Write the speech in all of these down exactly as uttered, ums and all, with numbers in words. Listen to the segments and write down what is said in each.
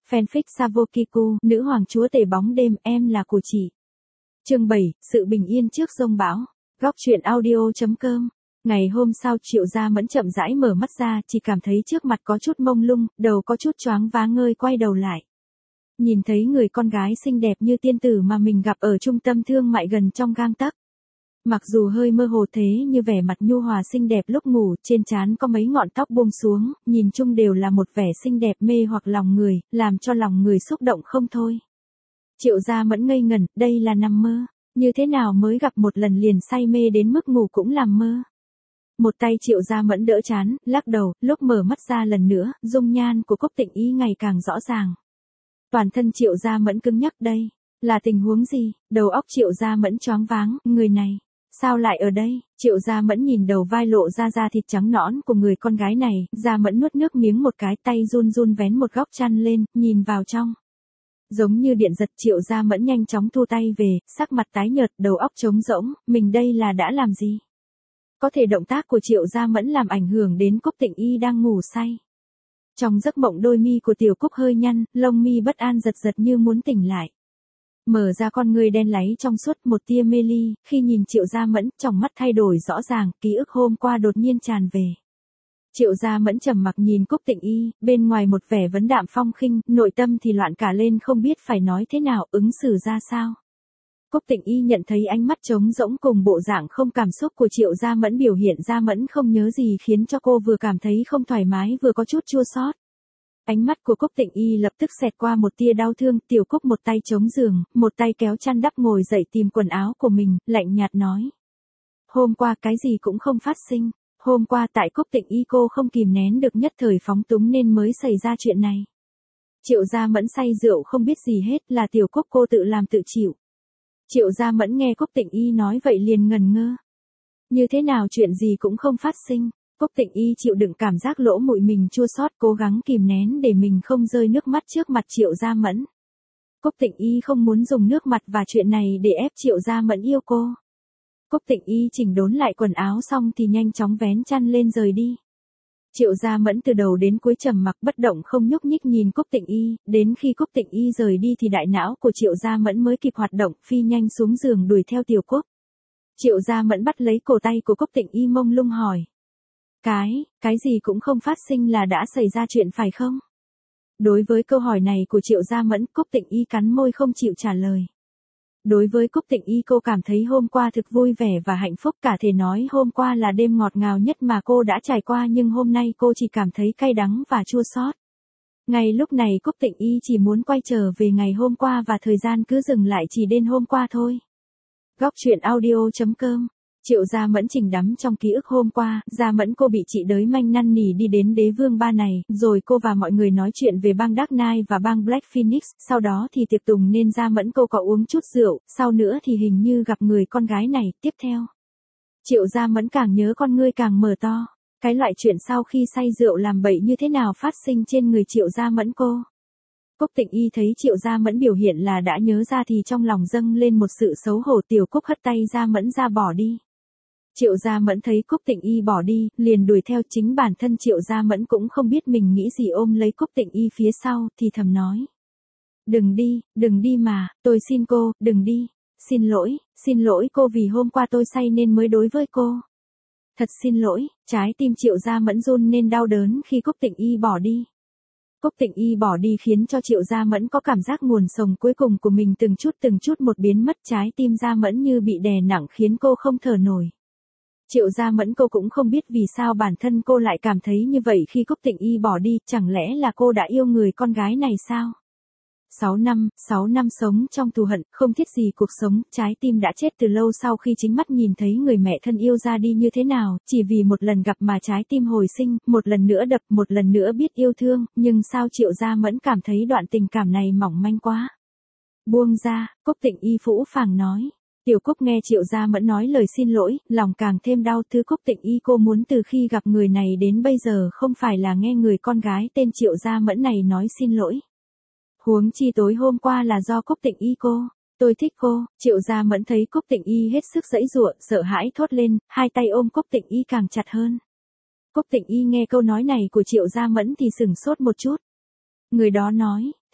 Fanfic Savokiku, nữ hoàng chúa tể bóng đêm, em là của chị. Chương bảy, sự bình yên trước giông bão. Góc truyện audio.com. Ngày hôm sau Triệu Gia Mẫn chậm rãi mở mắt ra, chỉ cảm thấy trước mặt có chút mông lung, đầu có chút choáng váng ngơi quay đầu lại. Nhìn thấy người con gái xinh đẹp như tiên tử mà mình gặp ở trung tâm thương mại gần trong gang tấc. Mặc dù hơi mơ hồ thế như vẻ mặt nhu hòa xinh đẹp lúc ngủ, trên trán có mấy ngọn tóc buông xuống, nhìn chung đều là một vẻ xinh đẹp mê hoặc lòng người, làm cho lòng người xúc động không thôi. Triệu Gia Mẫn ngây ngẩn, đây là nằm mơ, như thế nào mới gặp một lần liền say mê đến mức ngủ cũng làm mơ. Một tay Triệu Gia Mẫn đỡ chán, lắc đầu, lúc mở mắt ra lần nữa, dung nhan của Cúc Tịnh Y ngày càng rõ ràng. Toàn thân Triệu Gia Mẫn cứng nhắc, đây là tình huống gì? Đầu óc Triệu Gia Mẫn choáng váng, người này sao lại ở đây? Triệu Gia Mẫn nhìn đầu vai lộ ra da thịt trắng nõn của người con gái này, Gia Mẫn nuốt nước miếng một cái, tay run run vén một góc chăn lên, nhìn vào trong. Giống như điện giật, Triệu Gia Mẫn nhanh chóng thu tay về, sắc mặt tái nhợt, đầu óc trống rỗng, mình đây là đã làm gì? Có thể động tác của Triệu Gia Mẫn làm ảnh hưởng đến Cúc Tịnh Y đang ngủ say. Trong giấc mộng đôi mi của Tiểu Cúc hơi nhăn, lông mi bất an giật giật như muốn tỉnh lại. Mở ra con ngươi đen láy trong suốt, một tia mê ly, khi nhìn Triệu Gia Mẫn, trong mắt thay đổi rõ ràng, ký ức hôm qua đột nhiên tràn về. Triệu Gia Mẫn trầm mặc nhìn Cúc Tịnh Y, bên ngoài một vẻ vấn đạm phong khinh, nội tâm thì loạn cả lên không biết phải nói thế nào, ứng xử ra sao. Cúc Tịnh Y nhận thấy ánh mắt trống rỗng cùng bộ dạng không cảm xúc của Triệu Gia Mẫn biểu hiện ra Mẫn không nhớ gì khiến cho cô vừa cảm thấy không thoải mái vừa có chút chua xót. Ánh mắt của Cúc Tịnh Y lập tức xẹt qua một tia đau thương, Tiểu Cúc một tay chống giường, một tay kéo chăn đắp ngồi dậy tìm quần áo của mình, lạnh nhạt nói. Hôm qua cái gì cũng không phát sinh, hôm qua tại Cúc Tịnh Y cô không kìm nén được nhất thời phóng túng nên mới xảy ra chuyện này. Triệu Gia Mẫn say rượu không biết gì hết, là Tiểu Cúc cô tự làm tự chịu. Triệu Gia Mẫn nghe Cúc Tịnh Y nói vậy liền ngần ngơ. Như thế nào chuyện gì cũng không phát sinh? Cúc Tịnh Y chịu đựng cảm giác lỗ mũi mình chua xót, cố gắng kìm nén để mình không rơi nước mắt trước mặt Triệu Gia Mẫn. Cúc Tịnh Y không muốn dùng nước mặt và chuyện này để ép Triệu Gia Mẫn yêu cô. Cúc Tịnh Y chỉnh đốn lại quần áo xong thì nhanh chóng vén chăn lên rời đi. Triệu Gia Mẫn từ đầu đến cuối trầm mặc bất động không nhúc nhích nhìn Cúc Tịnh Y, đến khi Cúc Tịnh Y rời đi thì đại não của Triệu Gia Mẫn mới kịp hoạt động, phi nhanh xuống giường đuổi theo Tiểu Cúc. Triệu Gia Mẫn bắt lấy cổ tay của Cúc Tịnh Y mông lung hỏi. Cái, cái gì cũng không phát sinh là đã xảy ra chuyện phải không? Đối với câu hỏi này của Triệu Gia Mẫn, Cúc Tịnh Y cắn môi không chịu trả lời. Đối với Cúc Tịnh Y cô cảm thấy hôm qua thực vui vẻ và hạnh phúc, cả thể nói hôm qua là đêm ngọt ngào nhất mà cô đã trải qua, nhưng hôm nay cô chỉ cảm thấy cay đắng và chua xót. Ngay lúc này Cúc Tịnh Y chỉ muốn quay trở về ngày hôm qua và thời gian cứ dừng lại chỉ đến hôm qua thôi. Góc truyện audio.com. Triệu Gia Mẫn chìm đắm trong ký ức hôm qua, Gia Mẫn cô bị chị đới manh năn nỉ đi đến đế vương ba này, rồi cô và mọi người nói chuyện về bang Dark Knight và bang Black Phoenix, sau đó thì tiệc tùng nên Gia Mẫn cô có uống chút rượu, sau nữa thì hình như gặp người con gái này, tiếp theo. Triệu Gia Mẫn càng nhớ con ngươi càng mở to, cái loại chuyện sau khi say rượu làm bậy như thế nào phát sinh trên người Triệu Gia Mẫn cô. Cúc Tịnh Y thấy Triệu Gia Mẫn biểu hiện là đã nhớ ra thì trong lòng dâng lên một sự xấu hổ, Tiểu Cúc hất tay Gia Mẫn ra bỏ đi. Triệu Gia Mẫn thấy Cúc Tịnh Y bỏ đi, liền đuổi theo, chính bản thân Triệu Gia Mẫn cũng không biết mình nghĩ gì ôm lấy Cúc Tịnh Y phía sau, thì thầm nói. Đừng đi, đừng đi mà, tôi xin cô, đừng đi, xin lỗi, xin lỗi cô vì hôm qua tôi say nên mới đối với cô. Thật xin lỗi, trái tim Triệu Gia Mẫn run nên đau đớn khi Cúc Tịnh Y bỏ đi. Cúc Tịnh Y bỏ đi khiến cho Triệu Gia Mẫn có cảm giác nguồn sống cuối cùng của mình từng chút từng chút một biến mất, trái tim Gia Mẫn như bị đè nặng khiến cô không thở nổi. Triệu Gia Mẫn cô cũng không biết vì sao bản thân cô lại cảm thấy như vậy khi Cúc Tịnh Y bỏ đi, chẳng lẽ là cô đã yêu người con gái này sao? sáu năm, sáu năm sống trong thù hận, không thiết gì cuộc sống, trái tim đã chết từ lâu sau khi chính mắt nhìn thấy người mẹ thân yêu ra đi như thế nào, chỉ vì một lần gặp mà trái tim hồi sinh, một lần nữa đập, một lần nữa biết yêu thương, nhưng sao Triệu Gia Mẫn cảm thấy đoạn tình cảm này mỏng manh quá. Buông ra, Cúc Tịnh Y phũ phàng nói. Tiểu Cúc nghe Triệu Gia Mẫn nói lời xin lỗi, lòng càng thêm đau, thứ Cúc Tịnh Y cô muốn từ khi gặp người này đến bây giờ không phải là nghe người con gái tên Triệu Gia Mẫn này nói xin lỗi. Huống chi tối hôm qua là do Cúc Tịnh Y cô, tôi thích cô. Triệu Gia Mẫn thấy Cúc Tịnh Y hết sức giãy giụa, sợ hãi thốt lên, hai tay ôm Cúc Tịnh Y càng chặt hơn. Cúc Tịnh Y nghe câu nói này của Triệu Gia Mẫn thì sửng sốt một chút. Người đó nói,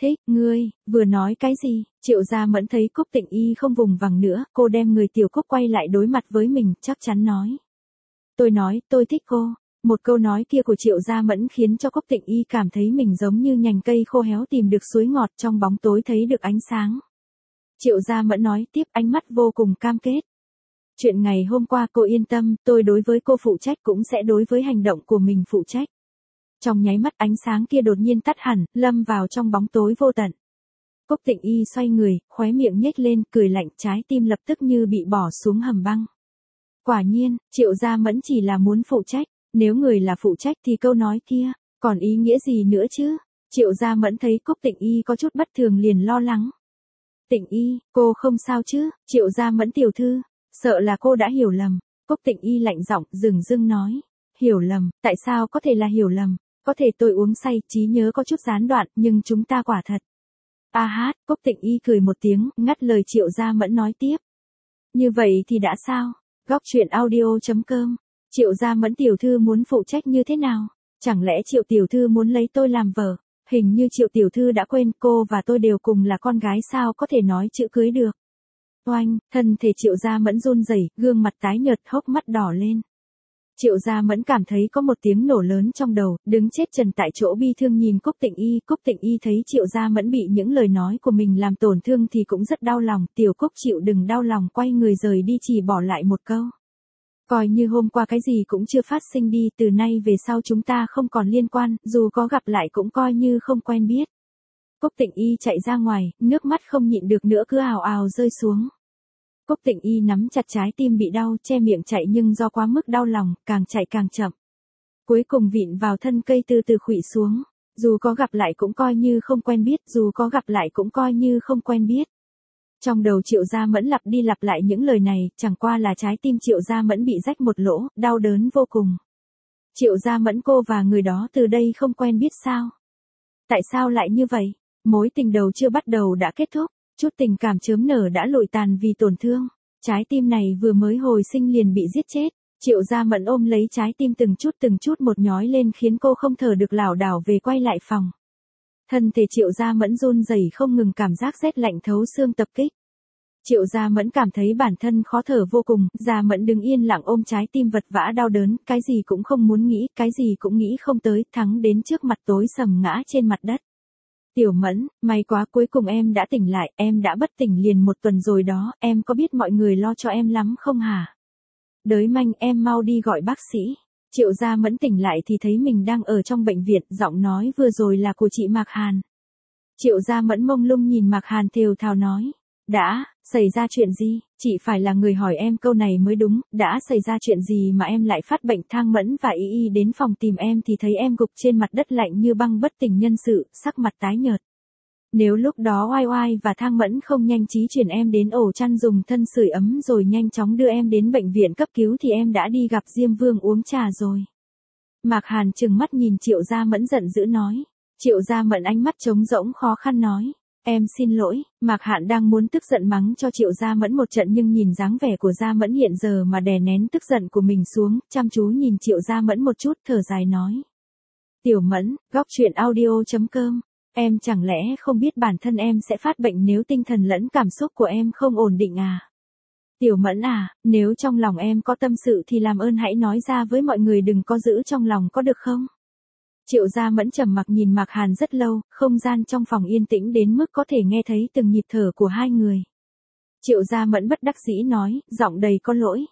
Thích, ngươi, vừa nói cái gì? Triệu Gia Mẫn thấy Cúc Tịnh Y không vùng vằng nữa, cô đem người tiểu Cúc quay lại đối mặt với mình, chắc chắn nói. Tôi nói, tôi thích cô. Một câu nói kia của Triệu Gia Mẫn khiến cho Cúc Tịnh Y cảm thấy mình giống như nhành cây khô héo tìm được suối ngọt trong bóng tối thấy được ánh sáng. Triệu Gia Mẫn nói tiếp, ánh mắt vô cùng cam kết. Chuyện ngày hôm qua cô yên tâm, tôi đối với cô phụ trách cũng sẽ đối với hành động của mình phụ trách. Trong nháy mắt ánh sáng kia đột nhiên tắt hẳn, lâm vào trong bóng tối vô tận. Cúc Tịnh Y xoay người, khóe miệng nhếch lên, cười lạnh, trái tim lập tức như bị bỏ xuống hầm băng. Quả nhiên, Triệu Gia Mẫn chỉ là muốn phụ trách, nếu người là phụ trách thì câu nói kia, còn ý nghĩa gì nữa chứ? Triệu Gia Mẫn thấy Cúc Tịnh Y có chút bất thường liền lo lắng. Tịnh Y, cô không sao chứ? Triệu Gia Mẫn tiểu thư, sợ là cô đã hiểu lầm. Cúc Tịnh Y lạnh giọng, dừng dưng nói. Hiểu lầm, tại sao có thể là hiểu lầm? Có thể tôi uống say, trí nhớ có chút gián đoạn, nhưng chúng ta quả thật. A hát, Cúc Tịnh Y cười một tiếng, ngắt lời Triệu Gia Mẫn nói tiếp. Như vậy thì đã sao? Góc truyện audio chấm com. Triệu Gia Mẫn tiểu thư muốn phụ trách như thế nào? Chẳng lẽ Triệu tiểu thư muốn lấy tôi làm vợ? Hình như Triệu tiểu thư đã quên cô và tôi đều cùng là con gái, sao có thể nói chữ cưới được? Oanh, thân thể Triệu Gia Mẫn run rẩy, gương mặt tái nhợt, hốc mắt đỏ lên. Triệu Gia Mẫn cảm thấy có một tiếng nổ lớn trong đầu, đứng chết trần tại chỗ bi thương nhìn Cúc Tịnh Y. Cúc Tịnh Y thấy Triệu Gia Mẫn bị những lời nói của mình làm tổn thương thì cũng rất đau lòng. Tiểu Cúc chịu đừng đau lòng, quay người rời đi, chỉ bỏ lại một câu. Coi như hôm qua cái gì cũng chưa phát sinh đi, từ nay về sau chúng ta không còn liên quan, dù có gặp lại cũng coi như không quen biết. Cúc Tịnh Y chạy ra ngoài, nước mắt không nhịn được nữa cứ ào ào rơi xuống. Cúc Tịnh Y nắm chặt trái tim bị đau, che miệng chạy nhưng do quá mức đau lòng, càng chạy càng chậm. Cuối cùng vịn vào thân cây từ từ khuỵu xuống. Dù có gặp lại cũng coi như không quen biết, dù có gặp lại cũng coi như không quen biết. Trong đầu Triệu Gia Mẫn lặp đi lặp lại những lời này, chẳng qua là trái tim Triệu Gia Mẫn bị rách một lỗ, đau đớn vô cùng. Triệu Gia Mẫn, cô và người đó từ đây không quen biết sao? Tại sao lại như vậy? Mối tình đầu chưa bắt đầu đã kết thúc, chút tình cảm chớm nở đã lụi tàn vì tổn thương. Trái tim này vừa mới hồi sinh liền bị giết chết. Triệu Gia Mẫn ôm lấy trái tim từng chút từng chút một nhói lên khiến cô không thở được, lảo đảo về quay lại phòng. Thân thể Triệu Gia Mẫn run rẩy không ngừng, cảm giác rét lạnh thấu xương tập kích. Triệu Gia Mẫn cảm thấy bản thân khó thở vô cùng, Gia Mẫn đứng yên lặng ôm trái tim vật vã đau đớn, cái gì cũng không muốn nghĩ, cái gì cũng nghĩ không tới, thắng đến trước mặt tối sầm ngã trên mặt đất. Tiểu Mẫn, may quá cuối cùng em đã tỉnh lại, em đã bất tỉnh liền một tuần rồi đó, em có biết mọi người lo cho em lắm không hả? Đới Manh, em mau đi gọi bác sĩ. Triệu Gia Mẫn tỉnh lại thì thấy mình đang ở trong bệnh viện, giọng nói vừa rồi là của chị Mạc Hàn. Triệu Gia Mẫn mông lung nhìn Mạc Hàn thều thào nói. Đã, xảy ra chuyện gì? Chị phải là người hỏi em câu này mới đúng, đã xảy ra chuyện gì mà em lại phát bệnh? Thang Mẫn và Y Y đến phòng tìm em thì thấy em gục trên mặt đất lạnh như băng, bất tỉnh nhân sự, sắc mặt tái nhợt. Nếu lúc đó Oai Oai và Thang Mẫn không nhanh trí chuyển em đến ổ chăn dùng thân sưởi ấm rồi nhanh chóng đưa em đến bệnh viện cấp cứu thì em đã đi gặp Diêm Vương uống trà rồi. Mạc Hàn trừng mắt nhìn Triệu Gia Mẫn giận dữ nói. Triệu Gia Mẫn ánh mắt trống rỗng khó khăn nói. Em xin lỗi. Mạc Hàn đang muốn tức giận mắng cho Triệu Gia Mẫn một trận nhưng nhìn dáng vẻ của Gia Mẫn hiện giờ mà đè nén tức giận của mình xuống, chăm chú nhìn Triệu Gia Mẫn một chút, thở dài nói. Tiểu Mẫn, góc truyện audio chấm com. Em chẳng lẽ không biết bản thân em sẽ phát bệnh nếu tinh thần lẫn cảm xúc của em không ổn định à? Tiểu Mẫn à, nếu trong lòng em có tâm sự thì làm ơn hãy nói ra với mọi người, đừng có giữ trong lòng có được không? Triệu Gia Mẫn trầm mặc nhìn Mạc Hàn rất lâu, không gian trong phòng yên tĩnh đến mức có thể nghe thấy từng nhịp thở của hai người. Triệu Gia Mẫn bất đắc dĩ nói, giọng đầy có lỗi.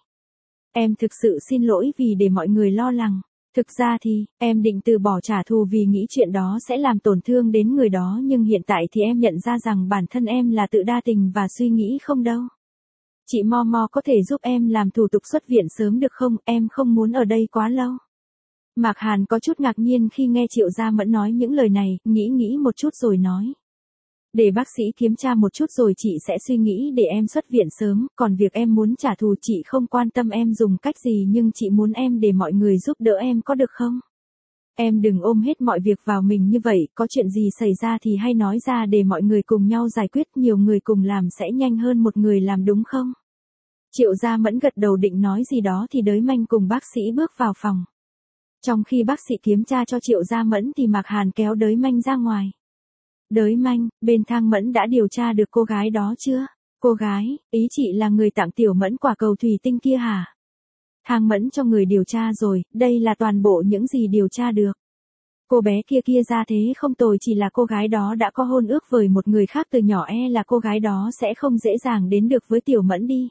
Em thực sự xin lỗi vì để mọi người lo lắng. Thực ra thì, em định từ bỏ trả thù vì nghĩ chuyện đó sẽ làm tổn thương đến người đó, nhưng hiện tại thì em nhận ra rằng bản thân em là tự đa tình và suy nghĩ không đâu. Chị Mo Mo có thể giúp em làm thủ tục xuất viện sớm được không, em không muốn ở đây quá lâu. Mạc Hàn có chút ngạc nhiên khi nghe Triệu Gia Mẫn nói những lời này, nghĩ nghĩ một chút rồi nói. Để bác sĩ kiểm tra một chút rồi chị sẽ suy nghĩ để em xuất viện sớm, còn việc em muốn trả thù chị không quan tâm em dùng cách gì, nhưng chị muốn em để mọi người giúp đỡ em có được không? Em đừng ôm hết mọi việc vào mình như vậy, có chuyện gì xảy ra thì hay nói ra để mọi người cùng nhau giải quyết, nhiều người cùng làm sẽ nhanh hơn một người làm, đúng không? Triệu Gia Mẫn gật đầu định nói gì đó thì Đới Manh cùng bác sĩ bước vào phòng. Trong khi bác sĩ kiểm tra cho Triệu Gia Mẫn thì Mạc Hàn kéo Đới Manh ra ngoài. Đới Manh, bên Thang Mẫn đã điều tra được cô gái đó chưa? Cô gái, ý chị là người tặng Tiểu Mẫn quả cầu thủy tinh kia hả? Thang Mẫn cho người điều tra rồi, đây là toàn bộ những gì điều tra được. Cô bé kia kia ra thế không tồi, chỉ là cô gái đó đã có hôn ước với một người khác từ nhỏ, e là cô gái đó sẽ không dễ dàng đến được với Tiểu Mẫn đi.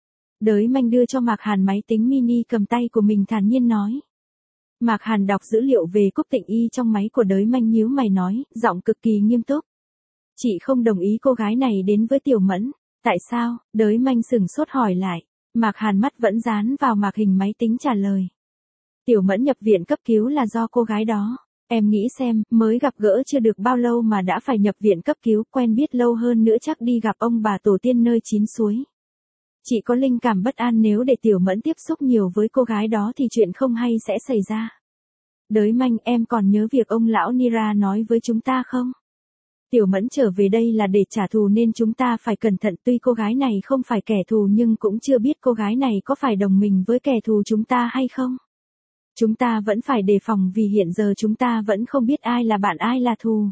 Đới Manh đưa cho Mạc Hàn máy tính mini cầm tay của mình thản nhiên nói. Mạc Hàn đọc dữ liệu về Cúc Tịnh Y trong máy của Đới Manh nhíu mày nói, giọng cực kỳ nghiêm túc. Chị không đồng ý cô gái này đến với Tiểu Mẫn. Tại sao? Đới Manh sừng sốt hỏi lại. Mạc Hàn mắt vẫn dán vào màn hình máy tính trả lời. Tiểu Mẫn nhập viện cấp cứu là do cô gái đó. Em nghĩ xem, mới gặp gỡ chưa được bao lâu mà đã phải nhập viện cấp cứu, quen biết lâu hơn nữa chắc đi gặp ông bà tổ tiên nơi chín suối. Chị có linh cảm bất an, nếu để Tiểu Mẫn tiếp xúc nhiều với cô gái đó thì chuyện không hay sẽ xảy ra. Đới Manh, em còn nhớ việc ông lão Nira nói với chúng ta không? Tiểu Mẫn trở về đây là để trả thù nên chúng ta phải cẩn thận, tuy cô gái này không phải kẻ thù nhưng cũng chưa biết cô gái này có phải đồng minh với kẻ thù chúng ta hay không. Chúng ta vẫn phải đề phòng vì hiện giờ chúng ta vẫn không biết ai là bạn ai là thù.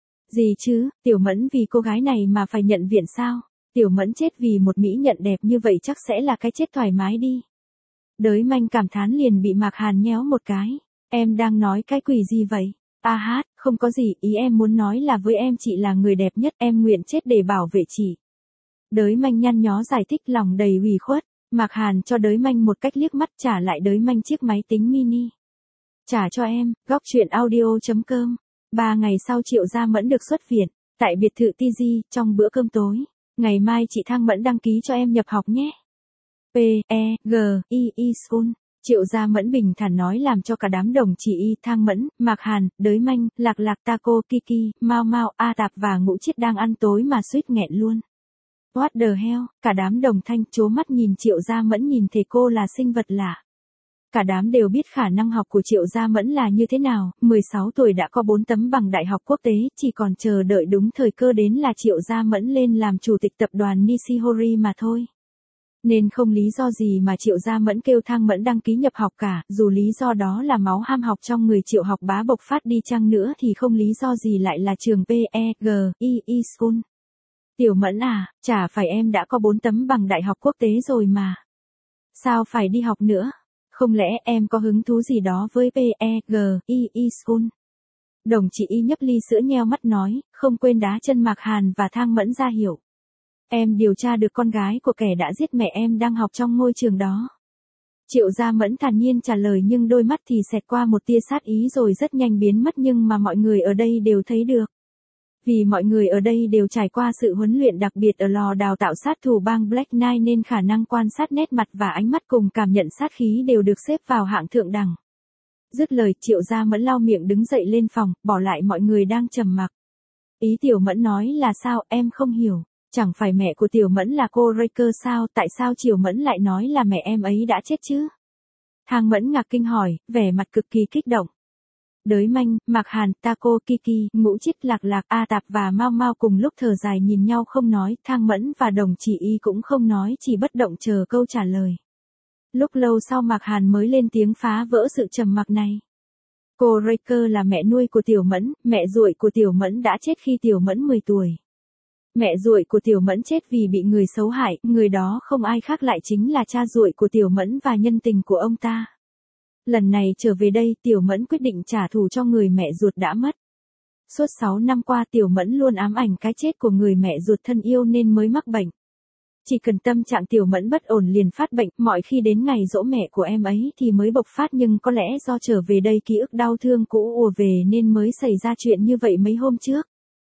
Gì chứ, Tiểu Mẫn vì cô gái này mà phải nhận viện sao? Tiểu Mẫn chết vì một mỹ nhân đẹp như vậy chắc sẽ là cái chết thoải mái đi. Đới Manh cảm thán liền bị Mạc Hàn nhéo một cái. Em đang nói cái quỷ gì vậy? A hát, không có gì, ý em muốn nói là với em chị là người đẹp nhất, em nguyện chết để bảo vệ chị. Đới Manh nhăn nhó giải thích lòng đầy ủy khuất. Mạc Hàn cho Đới Manh một cách liếc mắt, trả lại Đới Manh chiếc máy tính mini. Trả cho em, góc truyện audio chấm com. Ba ngày sau Triệu Gia Mẫn được xuất viện, tại biệt thự Ti Di, trong bữa cơm tối. Ngày mai chị Thang Mẫn đăng ký cho em nhập học nhé. P, E, G, I, I School. Triệu Gia Mẫn bình thản nói làm cho cả đám đồng chị Y, Thang Mẫn, Mạc Hàn, Đới Manh, Lạc Lạc, Taco, Kiki, Mao Mao, A Tạp và Ngũ Chiết đang ăn tối mà suýt nghẹn luôn. What the hell, cả đám đồng thanh chố mắt nhìn Triệu Gia Mẫn, nhìn thầy cô là sinh vật lạ. Cả đám đều biết khả năng học của Triệu Gia Mẫn là như thế nào, mười sáu tuổi đã có bốn tấm bằng đại học quốc tế, chỉ còn chờ đợi đúng thời cơ đến là Triệu Gia Mẫn lên làm chủ tịch tập đoàn Nishihori mà thôi. Nên không lý do gì mà Triệu Gia Mẫn kêu Thang Mẫn đăng ký nhập học cả, dù lý do đó là máu ham học trong người Triệu học bá bộc phát đi chăng nữa thì không lý do gì lại là trường P, E, G, I, I School. Tiểu Mẫn à, chả phải em đã có bốn tấm bằng đại học quốc tế rồi mà. Sao phải đi học nữa? Không lẽ em có hứng thú gì đó với P, E, G, I, I School? Đồng chị Y nhấp ly sữa nheo mắt nói, không quên đá chân Mạc Hàn và Thang Mẫn ra hiệu. Em điều tra được con gái của kẻ đã giết mẹ em đang học trong ngôi trường đó. Triệu Gia Mẫn thản nhiên trả lời, nhưng đôi mắt thì xẹt qua một tia sát ý rồi rất nhanh biến mất, nhưng mà mọi người ở đây đều thấy được. Vì mọi người ở đây đều trải qua sự huấn luyện đặc biệt ở lò đào tạo sát thủ bang Black Knight nên khả năng quan sát nét mặt và ánh mắt cùng cảm nhận sát khí đều được xếp vào hạng thượng đẳng. Dứt lời, Triệu Gia Mẫn lau miệng đứng dậy lên phòng, bỏ lại mọi người đang trầm mặc. Ý Tiểu Mẫn nói là sao, em không hiểu. Chẳng phải mẹ của Tiểu Mẫn là cô Raker sao, tại sao Triệu Mẫn lại nói là mẹ em ấy đã chết chứ? Thang Mẫn ngạc kinh hỏi, vẻ mặt cực kỳ kích động. Đới Manh, Mạc Hàn, Taco, Kiki, Ngũ Chiết, Lạc Lạc, A Tạp và Mao Mao cùng lúc thở dài nhìn nhau không nói, Thang Mẫn và đồng chị Y cũng không nói, chỉ bất động chờ câu trả lời. Lúc lâu sau Mạc Hàn mới lên tiếng phá vỡ sự trầm mặc này. Cô Raker là mẹ nuôi của Tiểu Mẫn, mẹ ruột của Tiểu Mẫn đã chết khi Tiểu Mẫn mười tuổi. Mẹ ruột của Tiểu Mẫn chết vì bị người xấu hại, người đó không ai khác lại chính là cha ruột của Tiểu Mẫn và nhân tình của ông ta. Lần này trở về đây, Tiểu Mẫn quyết định trả thù cho người mẹ ruột đã mất. Suốt sáu năm qua Tiểu Mẫn luôn ám ảnh cái chết của người mẹ ruột thân yêu nên mới mắc bệnh. Chỉ cần tâm trạng Tiểu Mẫn bất ổn liền phát bệnh, mọi khi đến ngày giỗ mẹ của em ấy thì mới bộc phát, nhưng có lẽ do trở về đây ký ức đau thương cũ ùa về nên mới xảy ra chuyện như vậy mấy hôm trước.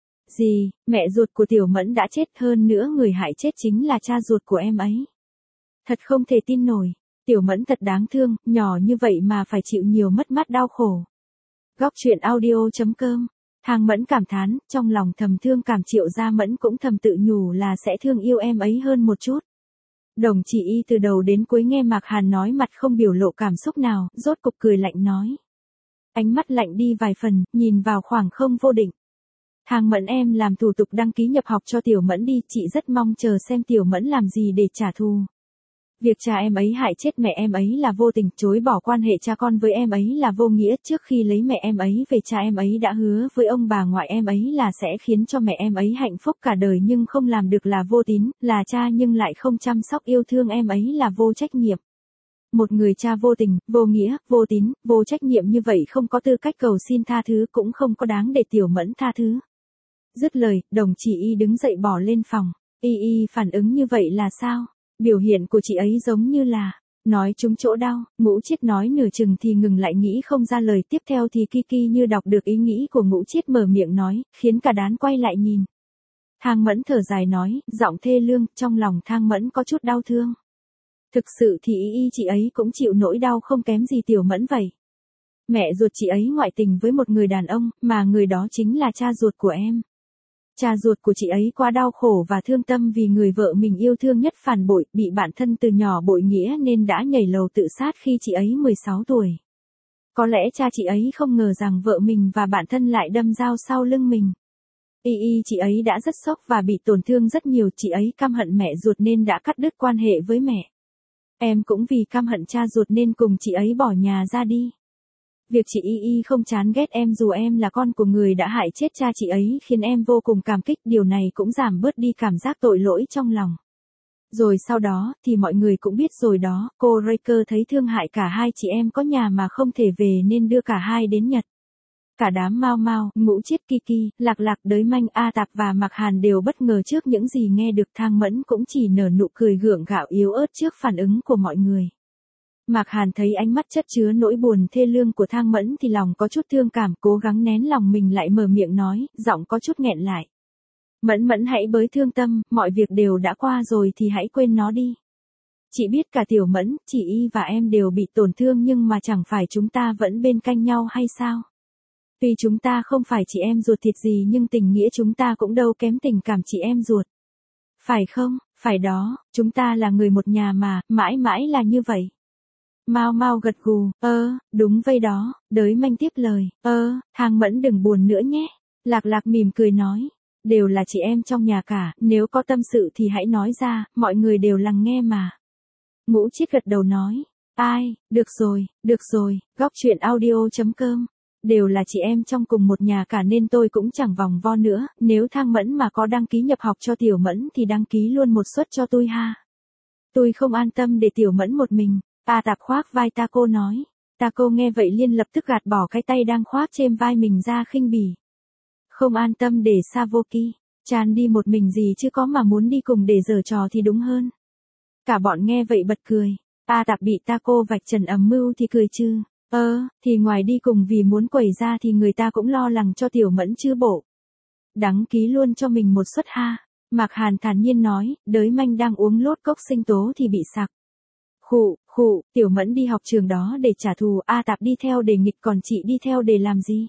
Gì, mẹ ruột của Tiểu Mẫn đã chết, hơn nữa người hại chết chính là cha ruột của em ấy. Thật không thể tin nổi, Tiểu Mẫn thật đáng thương, nhỏ như vậy mà phải chịu nhiều mất mát đau khổ. Góc truyện audio chấm com. Thang Mẫn cảm thán, trong lòng thầm thương cảm Triệu Gia Mẫn, cũng thầm tự nhủ là sẽ thương yêu em ấy hơn một chút. Đồng chị Y từ đầu đến cuối nghe Mạc Hàn nói mặt không biểu lộ cảm xúc nào, rốt cục cười lạnh nói. Ánh mắt lạnh đi vài phần, nhìn vào khoảng không vô định. Thang Mẫn, em làm thủ tục đăng ký nhập học cho Tiểu Mẫn đi, chị rất mong chờ xem Tiểu Mẫn làm gì để trả thù. Việc cha em ấy hại chết mẹ em ấy là vô tình, chối bỏ quan hệ cha con với em ấy là vô nghĩa. Trước khi lấy mẹ em ấy về, cha em ấy đã hứa với ông bà ngoại em ấy là sẽ khiến cho mẹ em ấy hạnh phúc cả đời nhưng không làm được là vô tín, là cha nhưng lại không chăm sóc yêu thương em ấy là vô trách nhiệm. Một người cha vô tình, vô nghĩa, vô tín, vô trách nhiệm như vậy không có tư cách cầu xin tha thứ, cũng không có đáng để Tiểu Mẫn tha thứ. Dứt lời, đồng chị Y đứng dậy bỏ lên phòng. Y Y phản ứng như vậy là sao? Biểu hiện của chị ấy giống như là nói trúng chỗ đau. Ngũ Chiết nói nửa chừng thì ngừng lại, nghĩ không ra lời tiếp theo thì Kiki như đọc được ý nghĩ của Ngũ Chiết mở miệng nói, khiến cả đám quay lại nhìn. Thang Mẫn thở dài nói, giọng thê lương, trong lòng Thang Mẫn có chút đau thương. Thực sự thì Y Y chị ấy cũng chịu nỗi đau không kém gì Tiểu Mẫn vậy. Mẹ ruột chị ấy ngoại tình với một người đàn ông, mà người đó chính là cha ruột của em. Cha ruột của chị ấy quá đau khổ và thương tâm vì người vợ mình yêu thương nhất phản bội, bị bạn thân từ nhỏ bội nghĩa nên đã nhảy lầu tự sát khi chị ấy mười sáu tuổi. Có lẽ cha chị ấy không ngờ rằng vợ mình và bạn thân lại đâm dao sau lưng mình. Y Y chị ấy đã rất sốc và bị tổn thương rất nhiều, chị ấy căm hận mẹ ruột nên đã cắt đứt quan hệ với mẹ. Em cũng vì căm hận cha ruột nên cùng chị ấy bỏ nhà ra đi. Việc chị Y Y không chán ghét em dù em là con của người đã hại chết cha chị ấy khiến em vô cùng cảm kích, điều này cũng giảm bớt đi cảm giác tội lỗi trong lòng. Rồi sau đó, thì mọi người cũng biết rồi đó, cô Raker thấy thương hại cả hai chị em có nhà mà không thể về nên đưa cả hai đến Nhật. Cả đám Mao Mao, Ngũ Chiết, Kiki, Lạc Lạc, Đới Manh, A Tạp và Mạc Hàn đều bất ngờ trước những gì nghe được. Thang Mẫn cũng chỉ nở nụ cười gượng gạo yếu ớt trước phản ứng của mọi người. Mạc Hàn thấy ánh mắt chất chứa nỗi buồn thê lương của Thang Mẫn thì lòng có chút thương cảm, cố gắng nén lòng mình lại mở miệng nói, giọng có chút nghẹn lại. Mẫn Mẫn hãy bớt thương tâm, mọi việc đều đã qua rồi thì hãy quên nó đi. Chị biết cả Tiểu Mẫn, chị Y và em đều bị tổn thương nhưng mà chẳng phải chúng ta vẫn bên cạnh nhau hay sao? Tuy chúng ta không phải chị em ruột thịt gì nhưng tình nghĩa chúng ta cũng đâu kém tình cảm chị em ruột. Phải không? Phải đó, chúng ta là người một nhà mà, mãi mãi là như vậy. Mao Mao gật gù, ơ, đúng vậy đó. Đới Manh tiếp lời, ơ, Thang Mẫn đừng buồn nữa nhé. Lạc Lạc mỉm cười nói, đều là chị em trong nhà cả, nếu có tâm sự thì hãy nói ra, mọi người đều lắng nghe mà. Ngũ Chiết gật đầu nói, ai, được rồi, được rồi, góc truyện audio chấm com. Đều là chị em trong cùng một nhà cả nên tôi cũng chẳng vòng vo nữa, nếu Thang Mẫn mà có đăng ký nhập học cho Tiểu Mẫn thì đăng ký luôn một suất cho tôi ha. Tôi không an tâm để Tiểu Mẫn một mình. A Tạp khoác vai Taco nói. Taco nghe vậy liền lập tức gạt bỏ cái tay đang khoác trên vai mình ra khinh bỉ. Không an tâm để Savoki, Chan đi một mình gì chứ có mà muốn đi cùng để giở trò thì đúng hơn. Cả bọn nghe vậy bật cười. A Tạp bị Taco vạch trần âm mưu thì cười chứ. Ơ, thì ngoài đi cùng vì muốn quẩy ra thì người ta cũng lo lắng cho Tiểu Mẫn chứ bộ. Đăng ký luôn cho mình một suất ha. Mạc Hàn thản nhiên nói, Đới Manh đang uống lốt cốc sinh tố thì bị sặc. Khụ, khụ, Tiểu Mẫn đi học trường đó để trả thù, A Tạp đi theo để nghịch còn chị đi theo để làm gì?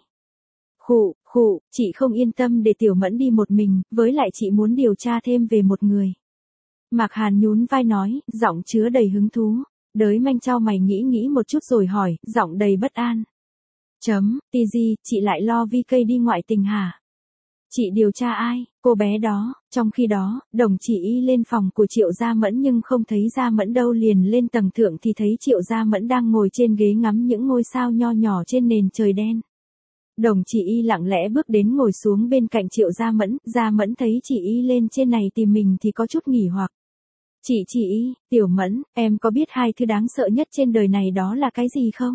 Khụ, khụ, chị không yên tâm để Tiểu Mẫn đi một mình, với lại chị muốn điều tra thêm về một người. Mạc Hàn nhún vai nói, giọng chứa đầy hứng thú. Đới Manh chau mày nghĩ nghĩ một chút rồi hỏi, giọng đầy bất an. Chấm, tê giê, chị lại lo vi cây đi ngoại tình hả? Chị điều tra ai? Cô bé đó. Trong khi đó, đồng chị Y lên phòng của Triệu Gia Mẫn nhưng không thấy Gia Mẫn đâu, liền lên tầng thượng thì thấy Triệu Gia Mẫn đang ngồi trên ghế ngắm những ngôi sao nho nhỏ trên nền trời đen. Đồng chị Y lặng lẽ bước đến ngồi xuống bên cạnh Triệu Gia Mẫn, Gia Mẫn thấy chị Y lên trên này tìm mình thì có chút nghỉ hoặc. Chị chị Y, Tiểu Mẫn, em có biết hai thứ đáng sợ nhất trên đời này đó là cái gì không?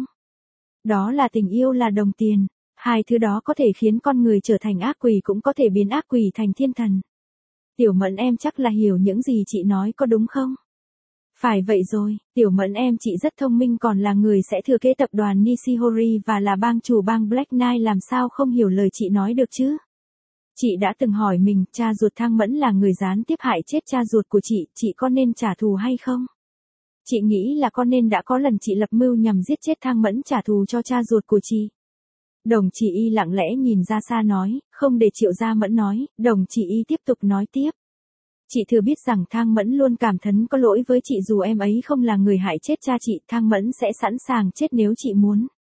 Đó là tình yêu là đồng tiền. Hai thứ đó có thể khiến con người trở thành ác quỷ cũng có thể biến ác quỷ thành thiên thần. Tiểu Mẫn em chắc là hiểu những gì chị nói có đúng không? Phải vậy rồi, Tiểu Mẫn em chị rất thông minh còn là người sẽ thừa kế tập đoàn Nishihori và là bang chủ bang Black Knight, làm sao không hiểu lời chị nói được chứ? Chị đã từng hỏi mình, cha ruột Thang Mẫn là người gián tiếp hại chết cha ruột của chị, chị có nên trả thù hay không? Chị nghĩ là có nên đã có lần chị lập mưu nhằm giết chết Thang Mẫn trả thù cho cha ruột của chị. Đồng chị Y lặng lẽ nhìn ra xa nói, không để Triệu Gia Mẫn nói, đồng chị Y tiếp tục nói tiếp. Chị thừa biết rằng Thang Mẫn luôn cảm thấy có lỗi với chị dù em ấy không là người hại chết cha chị, Thang Mẫn sẽ sẵn sàng chết nếu chị muốn.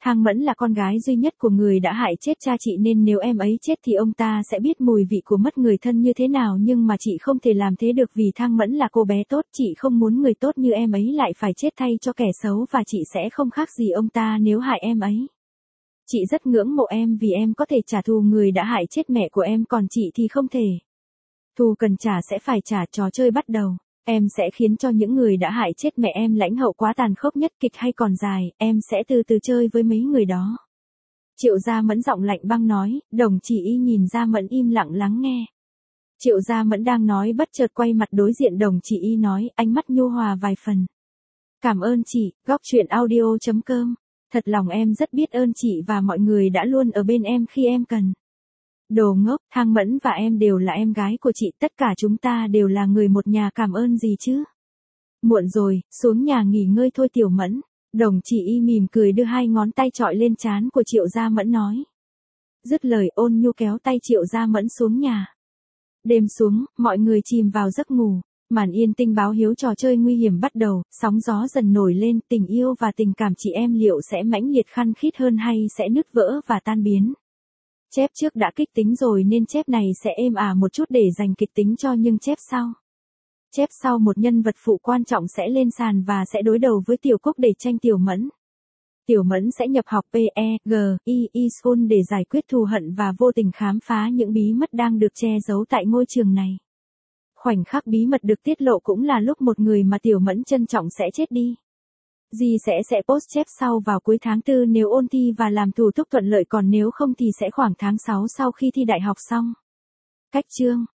Thang Mẫn là con gái duy nhất của người đã hại chết cha chị nên nếu em ấy chết thì ông ta sẽ biết mùi vị của mất người thân như thế nào, nhưng mà chị không thể làm thế được vì Thang Mẫn là cô bé tốt, chị không muốn người tốt như em ấy lại phải chết thay cho kẻ xấu và chị sẽ không khác gì ông ta nếu hại em ấy. Chị rất ngưỡng mộ em vì em có thể trả thù người đã hại chết mẹ của em, còn chị thì không thể. Thù cần trả sẽ phải trả, trò chơi bắt đầu. Em sẽ khiến cho những người đã hại chết mẹ em lãnh hậu quá tàn khốc nhất, kịch hay còn dài, em sẽ từ từ chơi với mấy người đó. Triệu Gia Mẫn giọng lạnh băng nói, Đồng Chỉ Y nhìn Gia Mẫn im lặng lắng nghe. Triệu Gia Mẫn đang nói bất chợt quay mặt đối diện Đồng Chỉ Y nói, ánh mắt nhu hòa vài phần. Cảm ơn chị, góc truyện audio chấm com. Thật lòng em rất biết ơn chị và mọi người đã luôn ở bên em khi em cần. Đồ ngốc, Thang Mẫn và em đều là em gái của chị, tất cả chúng ta đều là người một nhà, cảm ơn gì chứ. Muộn rồi, xuống nhà nghỉ ngơi thôi Tiểu Mẫn. Đồng Chỉ Y mỉm cười đưa hai ngón tay chọi lên trán của Triệu Gia Mẫn nói. Dứt lời ôn nhu kéo tay Triệu Gia Mẫn xuống nhà. Đêm xuống, mọi người chìm vào giấc ngủ. Màn yên tinh báo hiếu trò chơi nguy hiểm bắt đầu, sóng gió dần nổi lên, tình yêu và tình cảm chị em liệu sẽ mãnh liệt khăng khít hơn hay sẽ nứt vỡ và tan biến. Chép trước đã kích tính rồi nên chép này sẽ êm ả một chút để dành kịch tính cho những chép sau. Chép sau một nhân vật phụ quan trọng sẽ lên sàn và sẽ đối đầu với Tiểu Cúc để tranh Tiểu Mẫn. Tiểu Mẫn sẽ nhập học P E G I E School để giải quyết thù hận và vô tình khám phá những bí mật đang được che giấu tại ngôi trường này. Khoảnh khắc bí mật được tiết lộ cũng là lúc một người mà Tiểu Mẫn trân trọng sẽ chết đi. Dì sẽ sẽ post chép sau vào cuối tháng tư nếu ôn thi và làm thủ tục thuận lợi, còn nếu không thì sẽ khoảng tháng sáu sau khi thi đại học xong. Cách chương